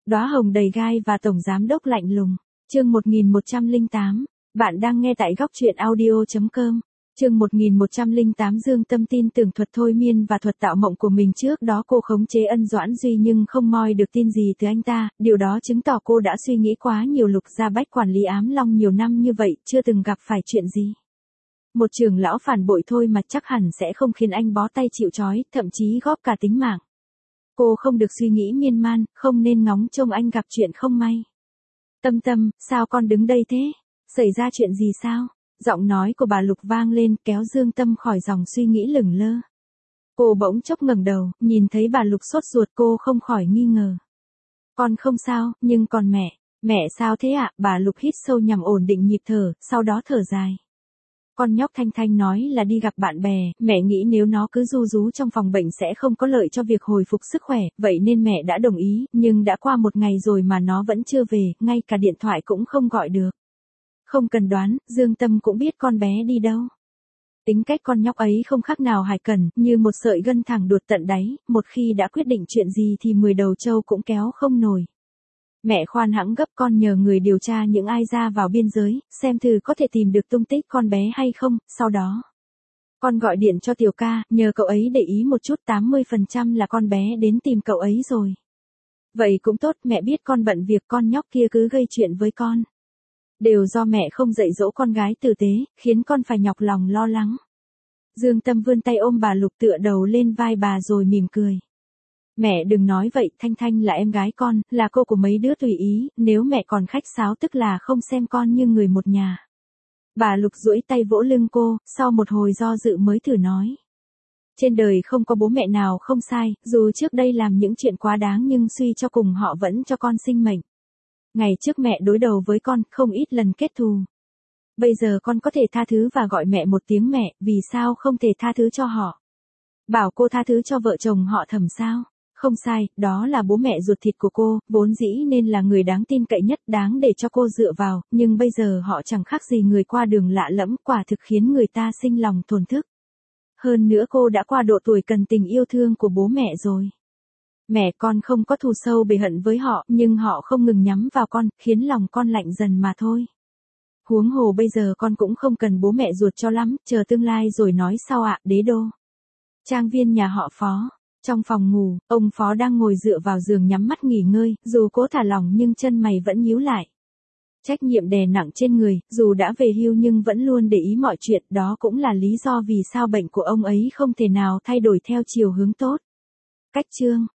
Đóa hồng đầy gai và tổng giám đốc lạnh lùng. Chương 1108. Bạn đang nghe tại góc truyện audio.com. Chương 1108. Dương Tâm tin tưởng thuật thôi miên và thuật tạo mộng của mình. Trước đó cô khống chế Ân Doãn Duy nhưng không moi được tin gì từ anh ta, điều đó chứng tỏ cô đã suy nghĩ quá nhiều. Lục Gia Bách quản lý Ám Long nhiều năm như vậy, chưa từng gặp phải chuyện gì. Một trưởng lão phản bội thôi mà chắc hẳn sẽ không khiến anh bó tay chịu trói, thậm chí góp cả tính mạng. Cô không được suy nghĩ miên man, không nên ngóng trông anh gặp chuyện không may. Tâm Tâm, sao con đứng đây thế? Xảy ra chuyện gì sao? Giọng nói của bà Lục vang lên, kéo Dương Tâm khỏi dòng suy nghĩ lửng lơ. Cô bỗng chốc ngẩng đầu, nhìn thấy bà Lục sốt ruột, cô không khỏi nghi ngờ. Con không sao, nhưng còn mẹ sao thế ạ? Bà Lục hít sâu nhằm ổn định nhịp thở, sau đó thở dài. Con nhóc Thanh Thanh nói là đi gặp bạn bè, mẹ nghĩ nếu nó cứ ru rú trong phòng bệnh sẽ không có lợi cho việc hồi phục sức khỏe, vậy nên mẹ đã đồng ý, nhưng đã qua một ngày rồi mà nó vẫn chưa về, ngay cả điện thoại cũng không gọi được. Không cần đoán, Dương Tâm cũng biết con bé đi đâu. Tính cách con nhóc ấy không khác nào Hải Cẩn, như một sợi gân thẳng đuột tận đáy, một khi đã quyết định chuyện gì thì 10 đầu trâu cũng kéo không nổi. Mẹ khoan hãng gấp, con nhờ người điều tra những ai ra vào biên giới, xem thử có thể tìm được tung tích con bé hay không, sau đó. Con gọi điện cho Tiểu Ca, nhờ cậu ấy để ý một chút, 80% là con bé đến tìm cậu ấy rồi. Vậy cũng tốt, mẹ biết con bận việc, con nhóc kia cứ gây chuyện với con. Đều do mẹ không dạy dỗ con gái tử tế, khiến con phải nhọc lòng lo lắng. Dương Tâm vươn tay ôm bà Lục tựa đầu lên vai bà rồi mỉm cười. Mẹ đừng nói vậy, Thanh Thanh là em gái con, là cô của mấy đứa tùy ý, nếu mẹ còn khách sáo tức là không xem con như người một nhà. Bà Lục duỗi tay vỗ lưng cô, sau một hồi do dự mới thử nói. Trên đời không có bố mẹ nào không sai, dù trước đây làm những chuyện quá đáng nhưng suy cho cùng họ vẫn cho con sinh mệnh. Ngày trước mẹ đối đầu với con, không ít lần kết thù. Bây giờ con có thể tha thứ và gọi mẹ một tiếng mẹ, vì sao không thể tha thứ cho họ? Bảo cô tha thứ cho vợ chồng họ Thẩm sao? Không sai, đó là bố mẹ ruột thịt của cô, vốn dĩ nên là người đáng tin cậy nhất, đáng để cho cô dựa vào, nhưng bây giờ họ chẳng khác gì người qua đường lạ lẫm, quả thực khiến người ta sinh lòng thổn thức. Hơn nữa cô đã qua độ tuổi cần tình yêu thương của bố mẹ rồi. Mẹ con không có thù sâu bề hận với họ, nhưng họ không ngừng nhắm vào con, khiến lòng con lạnh dần mà thôi. Huống hồ bây giờ con cũng không cần bố mẹ ruột cho lắm, chờ tương lai rồi nói sau ạ. Đế đô. Trang viên nhà họ Phó. Trong phòng ngủ, ông Phó đang ngồi dựa vào giường nhắm mắt nghỉ ngơi, dù cố thả lỏng nhưng chân mày vẫn nhíu lại. Trách nhiệm đè nặng trên người, dù đã về hưu nhưng vẫn luôn để ý mọi chuyện, đó cũng là lý do vì sao bệnh của ông ấy không thể nào thay đổi theo chiều hướng tốt. Cách chương.